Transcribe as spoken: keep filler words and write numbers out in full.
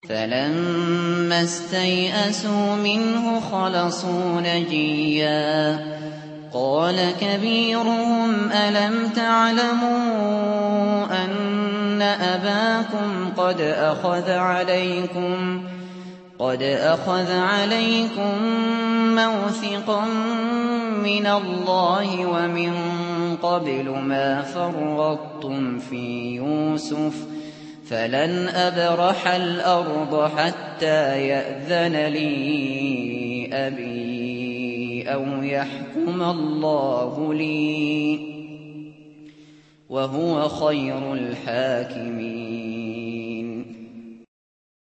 فَلَمَّا اسْتَيْأَسُوا مِنْهُ خَلَصُوا نَجِيًّا قَالَ كَبِيرُهُمْ أَلَمْ تَعْلَمُوا أَنَّ أَبَاكُمْ قَدْ أَخَذَ عَلَيْكُمْ قَدْ أَخَذَ عَلَيْكُم مَّوْثِقًا مِّنَ اللَّهِ وَمِن قَبْلُ مَا فَرَّطتُمْ فِي يُوسُفَ فَلَنْ أَبْرَحَ الْأَرْضَ حَتَّىٰ يَأْذَنَ لِي أَبِي أَوْ يَحْكُمَ اللَّهُ لِي ۖ وَهُوَ خَيْرُ الْحَاكِمِينَ